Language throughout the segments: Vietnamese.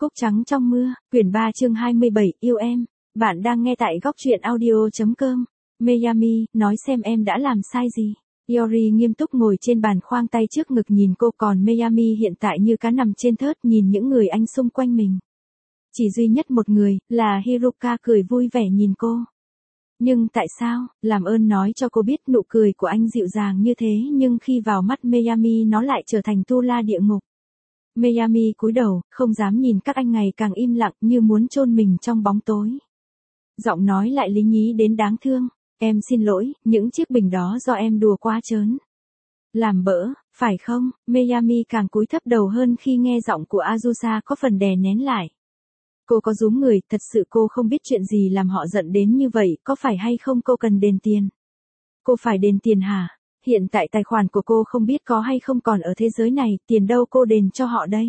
Cúc trắng trong mưa, quyển 3 chương 27, yêu em. Bạn đang nghe tại góc truyện audio.com. Miami, nói xem em đã làm sai gì. Yori nghiêm túc ngồi trên bàn khoang tay trước ngực nhìn cô, còn Miami hiện tại như cá nằm trên thớt nhìn những người anh xung quanh mình. Chỉ duy nhất một người, là Hiroka cười vui vẻ nhìn cô. Nhưng tại sao, làm ơn nói cho cô biết nụ cười của anh dịu dàng như thế nhưng khi vào mắt Miami nó lại trở thành tu la địa ngục. Miami cúi đầu, không dám nhìn các anh ngày càng im lặng như muốn chôn mình trong bóng tối. Giọng nói lại lý nhí đến đáng thương. Em xin lỗi, những chiếc bình đó do em đùa quá trớn. Làm bỡ, phải không? Miami càng cúi thấp đầu hơn khi nghe giọng của Azusa có phần đè nén lại. Cô có rúm người, thật sự cô không biết chuyện gì làm họ giận đến như vậy, có phải hay không cô cần đền tiền? Cô phải đền tiền hả? Hiện tại tài khoản của cô không biết có hay không còn ở thế giới này, tiền đâu cô đền cho họ đây?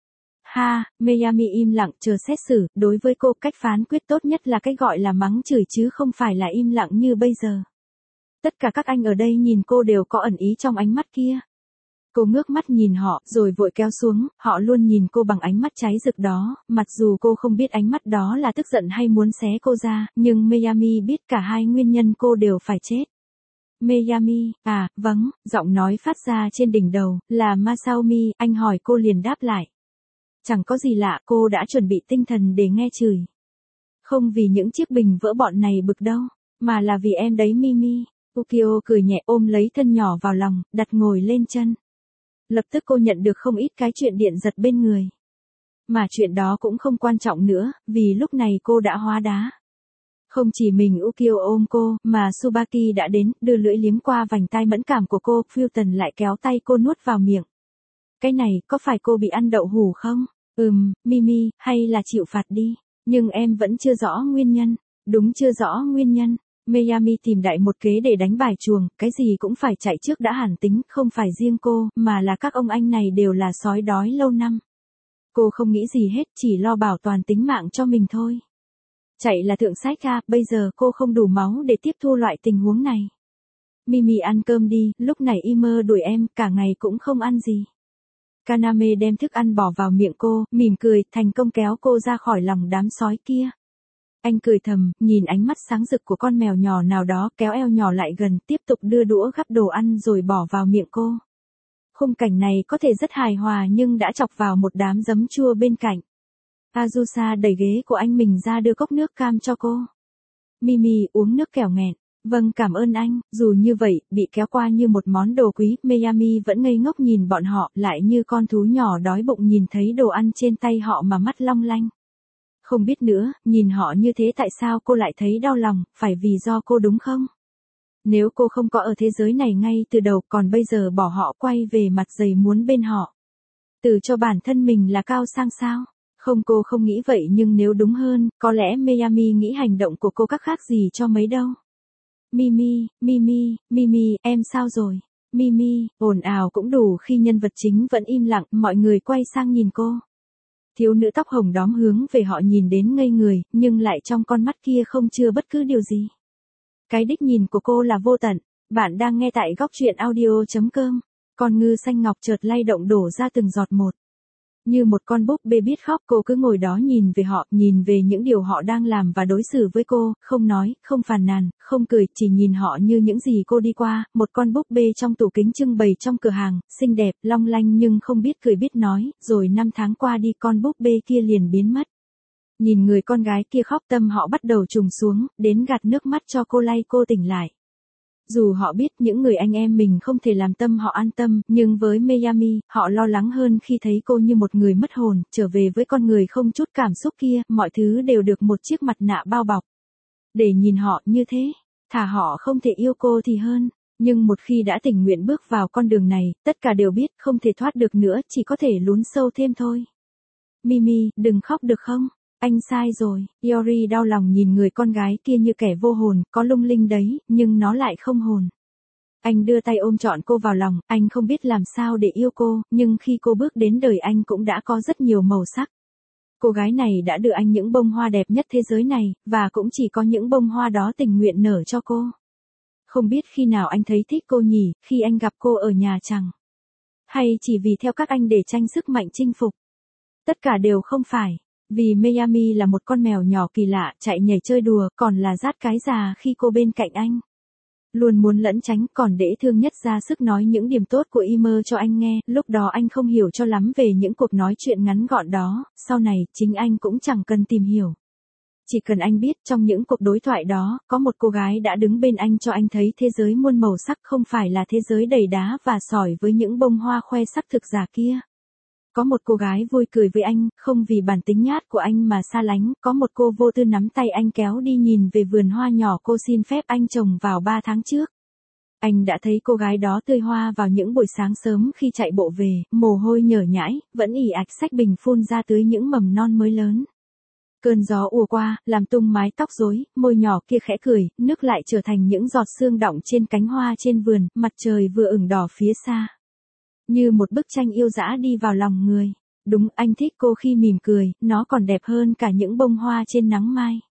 Ha, Miami im lặng chờ xét xử, đối với cô cách phán quyết tốt nhất là cách gọi là mắng chửi chứ không phải là im lặng như bây giờ. Tất cả các anh ở đây nhìn cô đều có ẩn ý trong ánh mắt kia. Cô ngước mắt nhìn họ, rồi vội kéo xuống, họ luôn nhìn cô bằng ánh mắt cháy rực đó, mặc dù cô không biết ánh mắt đó là tức giận hay muốn xé cô ra, nhưng Miami biết cả hai nguyên nhân cô đều phải chết. Miami, à, vâng, giọng nói phát ra trên đỉnh đầu, là Masaomi, anh hỏi cô liền đáp lại. Chẳng có gì lạ, cô đã chuẩn bị tinh thần để nghe chửi. Không vì những chiếc bình vỡ bọn này bực đâu, mà là vì em đấy Mimi. Ukyo cười nhẹ ôm lấy thân nhỏ vào lòng, đặt ngồi lên chân. Lập tức cô nhận được không ít cái chuyện điện giật bên người. Mà chuyện đó cũng không quan trọng nữa, vì lúc này cô đã hóa đá. Không chỉ mình Ukyo ôm cô, mà Tsubaki đã đến, đưa lưỡi liếm qua vành tai mẫn cảm của cô, Fulton lại kéo tay cô nuốt vào miệng. Cái này, có phải cô bị ăn đậu hủ không? Mimi, hay là chịu phạt đi. Nhưng em vẫn chưa rõ nguyên nhân. Đúng chưa rõ nguyên nhân. Miami tìm đại một kế để đánh bài chuồng, cái gì cũng phải chạy trước đã hẳn tính, không phải riêng cô, mà là các ông anh này đều là sói đói lâu năm. Cô không nghĩ gì hết, chỉ lo bảo toàn tính mạng cho mình thôi. Chạy là thượng sách à, bây giờ cô không đủ máu để tiếp thu loại tình huống này. Mimi ăn cơm đi, lúc này Imer đuổi em, cả ngày cũng không ăn gì. Kaname đem thức ăn bỏ vào miệng cô, mỉm cười, thành công kéo cô ra khỏi lòng đám sói kia. Anh cười thầm, nhìn ánh mắt sáng rực của con mèo nhỏ nào đó, kéo eo nhỏ lại gần, tiếp tục đưa đũa gắp đồ ăn rồi bỏ vào miệng cô. Khung cảnh này có thể rất hài hòa nhưng đã chọc vào một đám giấm chua bên cạnh. Azusa đẩy ghế của anh mình ra đưa cốc nước cam cho cô. Mimi uống nước kẻo nghẹn. Vâng, cảm ơn anh. Dù như vậy, bị kéo qua như một món đồ quý, Miami vẫn ngây ngốc nhìn bọn họ, lại như con thú nhỏ đói bụng nhìn thấy đồ ăn trên tay họ mà mắt long lanh. Không biết nữa, nhìn họ như thế tại sao cô lại thấy đau lòng, phải vì do cô đúng không? Nếu cô không có ở thế giới này ngay từ đầu, còn bây giờ bỏ họ quay về mặt dày muốn bên họ. Từ cho bản thân mình là cao sang sao? Không, cô không nghĩ vậy, nhưng nếu đúng hơn, có lẽ Miami nghĩ hành động của cô khác gì cho mấy đâu. Mimi, em sao rồi? Mimi, ồn ào cũng đủ khi nhân vật chính vẫn im lặng, mọi người quay sang nhìn cô. Thiếu nữ tóc hồng đóm hướng về họ nhìn đến ngây người, nhưng lại trong con mắt kia không chứa bất cứ điều gì. Cái đích nhìn của cô là vô tận. Bạn đang nghe tại góc truyện audio.com. Con ngư xanh ngọc chợt lay động đổ ra từng giọt một. Như một con búp bê biết khóc, cô cứ ngồi đó nhìn về họ, nhìn về những điều họ đang làm và đối xử với cô, không nói, không phàn nàn, không cười, chỉ nhìn họ như những gì cô đi qua, một con búp bê trong tủ kính trưng bày trong cửa hàng, xinh đẹp, long lanh nhưng không biết cười biết nói, rồi 5 tháng qua đi con búp bê kia liền biến mất. Nhìn người con gái kia khóc tâm họ bắt đầu trùng xuống, đến gạt nước mắt cho cô lay cô tỉnh lại. Dù họ biết những người anh em mình không thể làm tâm họ an tâm, nhưng với Miami, họ lo lắng hơn khi thấy cô như một người mất hồn, trở về với con người không chút cảm xúc kia, mọi thứ đều được một chiếc mặt nạ bao bọc. Để nhìn họ như thế, thà họ không thể yêu cô thì hơn, nhưng một khi đã tình nguyện bước vào con đường này, tất cả đều biết không thể thoát được nữa, chỉ có thể lún sâu thêm thôi. Mimi, đừng khóc được không? Anh sai rồi. Yori đau lòng nhìn người con gái kia như kẻ vô hồn, có lung linh đấy, nhưng nó lại không hồn. Anh đưa tay ôm trọn cô vào lòng, anh không biết làm sao để yêu cô, nhưng khi cô bước đến đời anh cũng đã có rất nhiều màu sắc. Cô gái này đã đưa anh những bông hoa đẹp nhất thế giới này, và cũng chỉ có những bông hoa đó tình nguyện nở cho cô. Không biết khi nào anh thấy thích cô nhỉ, khi anh gặp cô ở nhà chẳng? Hay chỉ vì theo các anh để tranh sức mạnh chinh phục? Tất cả đều không phải. Vì Miami là một con mèo nhỏ kỳ lạ, chạy nhảy chơi đùa, còn là rát cái già khi cô bên cạnh anh. Luôn muốn lẩn tránh, còn dễ thương nhất ra sức nói những điểm tốt của Emer cho anh nghe, lúc đó anh không hiểu cho lắm về những cuộc nói chuyện ngắn gọn đó, sau này, chính anh cũng chẳng cần tìm hiểu. Chỉ cần anh biết trong những cuộc đối thoại đó, có một cô gái đã đứng bên anh cho anh thấy thế giới muôn màu sắc không phải là thế giới đầy đá và sỏi với những bông hoa khoe sắc thực giả kia. Có một cô gái vui cười với anh, không vì bản tính nhát của anh mà xa lánh, có một cô vô tư nắm tay anh kéo đi nhìn về vườn hoa nhỏ cô xin phép anh trồng vào 3 tháng trước. Anh đã thấy cô gái đó tươi hoa vào những buổi sáng sớm khi chạy bộ về, mồ hôi nhở nhãi, vẫn ì ạch xách bình phun ra tưới những mầm non mới lớn. Cơn gió ùa qua, làm tung mái tóc rối, môi nhỏ kia khẽ cười, nước lại trở thành những giọt sương đọng trên cánh hoa trên vườn, mặt trời vừa ửng đỏ phía xa. Như một bức tranh yêu dã đi vào lòng người. Đúng, anh thích cô khi mỉm cười, nó còn đẹp hơn cả những bông hoa trên nắng mai.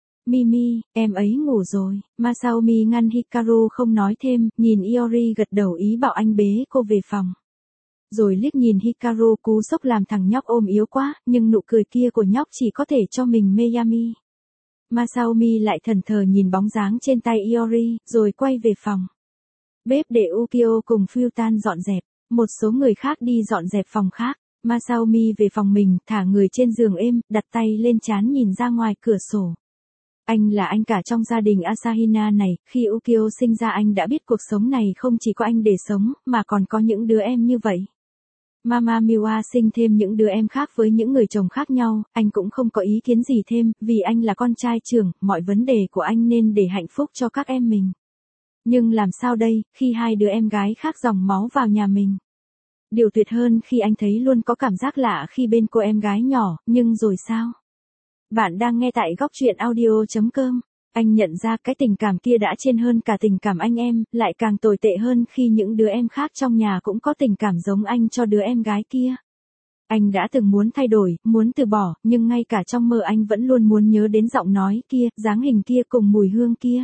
Mimi, em ấy ngủ rồi. Masaomi ngăn Hikaru không nói thêm, nhìn Iori gật đầu ý bảo anh bế cô về phòng. Rồi liếc nhìn Hikaru cú sốc làm thằng nhóc ôm yếu quá, nhưng nụ cười kia của nhóc chỉ có thể cho mình Miami. Masaomi lại thẫn thờ nhìn bóng dáng trên tay Iori, rồi quay về phòng. Bếp để Ukyo cùng Futan dọn dẹp. Một số người khác đi dọn dẹp phòng khác. Masaomi về phòng mình, thả người trên giường êm, đặt tay lên trán nhìn ra ngoài cửa sổ. Anh là anh cả trong gia đình Asahina này, khi Ukyo sinh ra anh đã biết cuộc sống này không chỉ có anh để sống, mà còn có những đứa em như vậy. Mama Miwa sinh thêm những đứa em khác với những người chồng khác nhau, anh cũng không có ý kiến gì thêm, vì anh là con trai trưởng, mọi vấn đề của anh nên để hạnh phúc cho các em mình. Nhưng làm sao đây, khi hai đứa em gái khác dòng máu vào nhà mình? Điều tuyệt hơn khi anh thấy luôn có cảm giác lạ khi bên cô em gái nhỏ, nhưng rồi sao? Bạn đang nghe tại góc truyện audio.com. Anh nhận ra cái tình cảm kia đã trên hơn cả tình cảm anh em, lại càng tồi tệ hơn khi những đứa em khác trong nhà cũng có tình cảm giống anh cho đứa em gái kia. Anh đã từng muốn thay đổi, muốn từ bỏ, nhưng ngay cả trong mơ anh vẫn luôn muốn nhớ đến giọng nói kia, dáng hình kia cùng mùi hương kia.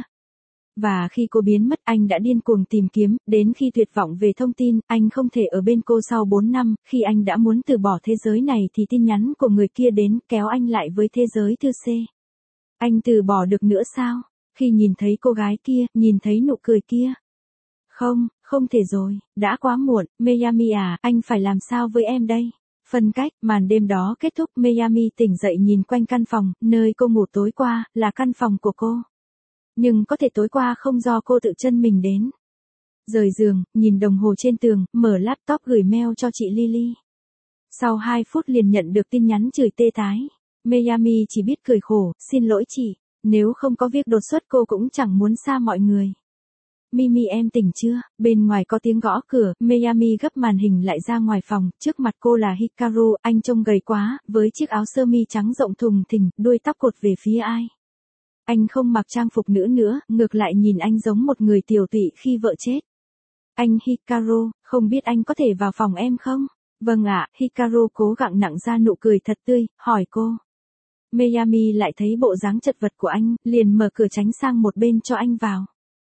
Và khi cô biến mất, anh đã điên cuồng tìm kiếm, đến khi tuyệt vọng về thông tin, anh không thể ở bên cô sau 4 năm, khi anh đã muốn từ bỏ thế giới này thì tin nhắn của người kia đến, kéo anh lại với thế giới thư C. Anh từ bỏ được nữa sao? Khi nhìn thấy cô gái kia, nhìn thấy nụ cười kia. Không, không thể rồi, đã quá muộn, Miami à, anh phải làm sao với em đây? Phân cách, màn đêm đó kết thúc, Miami tỉnh dậy nhìn quanh căn phòng, nơi cô ngủ tối qua, là căn phòng của cô. Nhưng có thể tối qua không do cô tự chân mình đến. Rời giường, nhìn đồng hồ trên tường, mở laptop gửi mail cho chị Lily. Sau 2 phút liền nhận được tin nhắn chửi tê tái. Miami chỉ biết cười khổ, xin lỗi chị, nếu không có việc đột xuất cô cũng chẳng muốn xa mọi người. Mimi em tỉnh chưa? Bên ngoài có tiếng gõ cửa, Miami gấp màn hình lại ra ngoài phòng, trước mặt cô là Hikaru, anh trông gầy quá, với chiếc áo sơ mi trắng rộng thùng thình, đuôi tóc cột về phía ai. Anh không mặc trang phục nữ nữa, ngược lại nhìn anh giống một người tiều tụy khi vợ chết. Anh Hikaru, không biết anh có thể vào phòng em không? Vâng ạ, Hikaru cố gắng nặng ra nụ cười thật tươi, hỏi cô. Miami lại thấy bộ dáng chật vật của anh, liền mở cửa tránh sang một bên cho anh vào.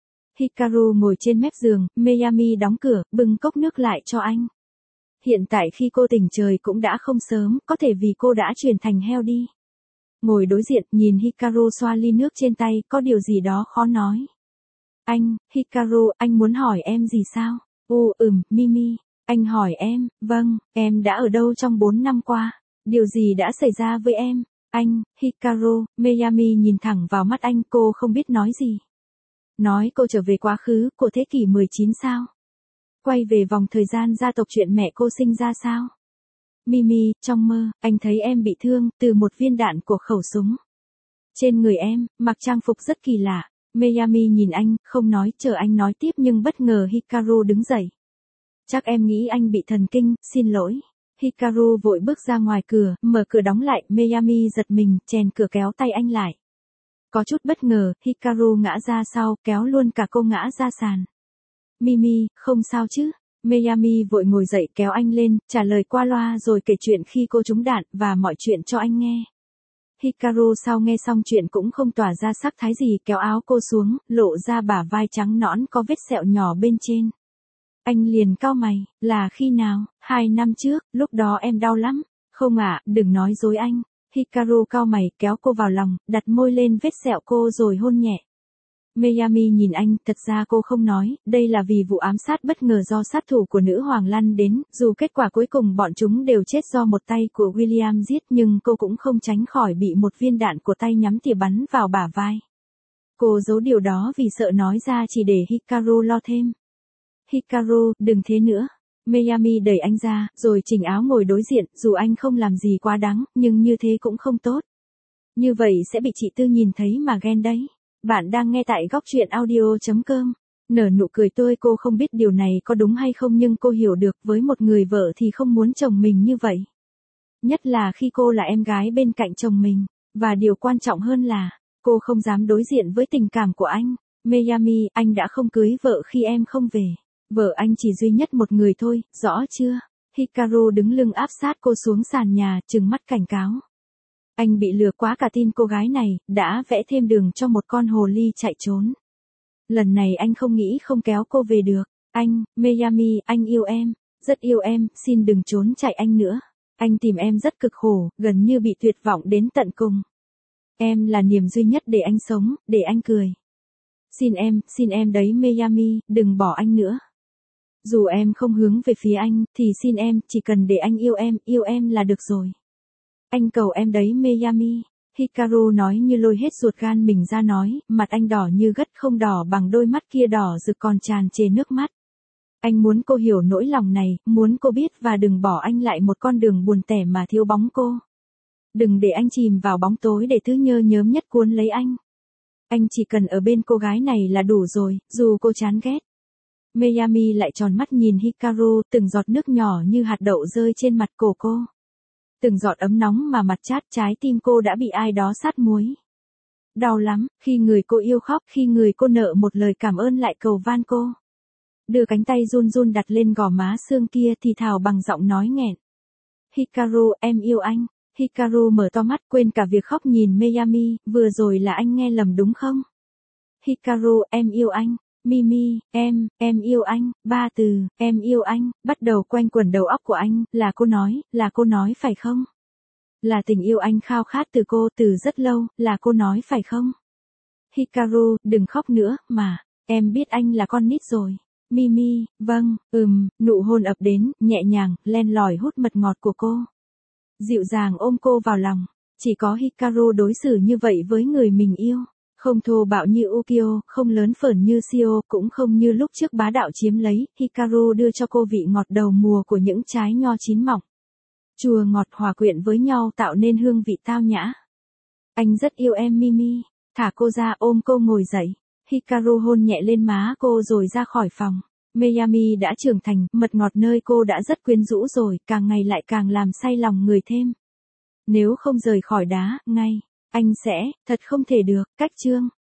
Hikaru ngồi trên mép giường, Miami đóng cửa, bưng cốc nước lại cho anh. Hiện tại khi cô tỉnh trời cũng đã không sớm, có thể vì cô đã chuyển thành heo đi. Ngồi đối diện, nhìn Hikaru xoa ly nước trên tay, có điều gì đó khó nói. Anh, Hikaru, anh muốn hỏi em gì sao? Mimi. Anh hỏi em, vâng, em đã ở đâu trong 4 năm qua? Điều gì đã xảy ra với em? Anh, Hikaru, Miami nhìn thẳng vào mắt anh, cô không biết nói gì. Nói cô trở về quá khứ, của thế kỷ 19 sao? Quay về vòng thời gian gia tộc chuyện mẹ cô sinh ra sao? Mimi, trong mơ, anh thấy em bị thương, từ một viên đạn của khẩu súng. Trên người em, mặc trang phục rất kỳ lạ. Miami nhìn anh, không nói, chờ anh nói tiếp nhưng bất ngờ Hikaru đứng dậy. Chắc em nghĩ anh bị thần kinh, xin lỗi. Hikaru vội bước ra ngoài cửa, mở cửa đóng lại, Miami giật mình, chèn cửa kéo tay anh lại. Có chút bất ngờ, Hikaru ngã ra sau, kéo luôn cả cô ngã ra sàn. Mimi, không sao chứ? Miami vội ngồi dậy kéo anh lên, trả lời qua loa rồi kể chuyện khi cô trúng đạn, và mọi chuyện cho anh nghe. Hikaru sau nghe xong chuyện cũng không tỏa ra sắc thái gì, kéo áo cô xuống, lộ ra bả vai trắng nõn có vết sẹo nhỏ bên trên. Anh liền cau mày, là khi nào? 2 năm trước, lúc đó em đau lắm. Không ạ, đừng nói dối anh. Hikaru cau mày, kéo cô vào lòng, đặt môi lên vết sẹo cô rồi hôn nhẹ. Miyami nhìn anh, thật ra cô không nói, đây là vì vụ ám sát bất ngờ do sát thủ của nữ hoàng lăn đến, dù kết quả cuối cùng bọn chúng đều chết do một tay của William giết nhưng cô cũng không tránh khỏi bị một viên đạn của tay nhắm tỉa bắn vào bả vai. Cô giấu điều đó vì sợ nói ra chỉ để Hikaru lo thêm. Hikaru, đừng thế nữa. Miyami đẩy anh ra, rồi chỉnh áo ngồi đối diện, dù anh không làm gì quá đáng, nhưng như thế cũng không tốt. Như vậy sẽ bị chị Tư nhìn thấy mà ghen đấy. Bạn đang nghe tại góc truyện audio.com. Nở nụ cười tươi, cô không biết điều này có đúng hay không nhưng cô hiểu được với một người vợ thì không muốn chồng mình như vậy. Nhất là khi cô là em gái bên cạnh chồng mình. Và điều quan trọng hơn là, cô không dám đối diện với tình cảm của anh. Miyami, anh đã không cưới vợ khi em không về. Vợ anh chỉ duy nhất một người thôi, rõ chưa? Hikaru đứng lưng áp sát cô xuống sàn nhà, trừng mắt cảnh cáo. Anh bị lừa quá cả tin cô gái này, đã vẽ thêm đường cho một con hồ ly chạy trốn. Lần này anh không nghĩ không kéo cô về được. Anh, Miyami, anh yêu em, rất yêu em, xin đừng trốn chạy anh nữa. Anh tìm em rất cực khổ, gần như bị tuyệt vọng đến tận cùng. Em là niềm duy nhất để anh sống, để anh cười. Xin em đấy Miyami, đừng bỏ anh nữa. Dù em không hướng về phía anh, thì xin em, chỉ cần để anh yêu em là được rồi. Anh cầu em đấy Miyami. Hikaru nói như lôi hết ruột gan mình ra nói, mặt anh đỏ như gất, không đỏ bằng đôi mắt kia đỏ rực còn tràn trề nước mắt. Anh muốn cô hiểu nỗi lòng này, muốn cô biết và đừng bỏ anh lại một con đường buồn tẻ mà thiếu bóng cô. Đừng để anh chìm vào bóng tối để thứ nhơ nhớm nhất cuốn lấy anh. Anh chỉ cần ở bên cô gái này là đủ rồi, dù cô chán ghét. Miyami lại tròn mắt nhìn Hikaru, từng giọt nước nhỏ như hạt đậu rơi trên mặt cổ cô. Từng giọt ấm nóng mà mặt chát, trái tim cô đã bị ai đó sát muối. Đau lắm, khi người cô yêu khóc, khi người cô nợ một lời cảm ơn lại cầu van cô. Đưa cánh tay run run đặt lên gò má xương kia thì thào bằng giọng nói nghẹn. Hikaru, em yêu anh. Hikaru mở to mắt, quên cả việc khóc nhìn Miyami, vừa rồi là anh nghe lầm đúng không? Hikaru, em yêu anh. Mimi, em yêu anh, 3 từ, em yêu anh, bắt đầu quanh quẩn đầu óc của anh, là cô nói phải không? Là tình yêu anh khao khát từ cô từ rất lâu, là cô nói phải không? Hikaru, đừng khóc nữa, mà, em biết anh là con nít rồi. Mimi, vâng, nụ hôn ập đến, nhẹ nhàng, len lỏi hút mật ngọt của cô. Dịu dàng ôm cô vào lòng, chỉ có Hikaru đối xử như vậy với người mình yêu. Không thô bạo như Ukyo, không lớn phởn như Shio, cũng không như lúc trước bá đạo chiếm lấy, Hikaru đưa cho cô vị ngọt đầu mùa của những trái nho chín mọng. Chua ngọt hòa quyện với nhau tạo nên hương vị tao nhã. Anh rất yêu em Mimi, thả cô ra ôm cô ngồi dậy. Hikaru hôn nhẹ lên má cô rồi ra khỏi phòng. Miyami đã trưởng thành, mật ngọt nơi cô đã rất quyến rũ rồi, càng ngày lại càng làm say lòng người thêm. Nếu không rời khỏi đá, ngay. Anh sẽ, thật không thể được, cách chương.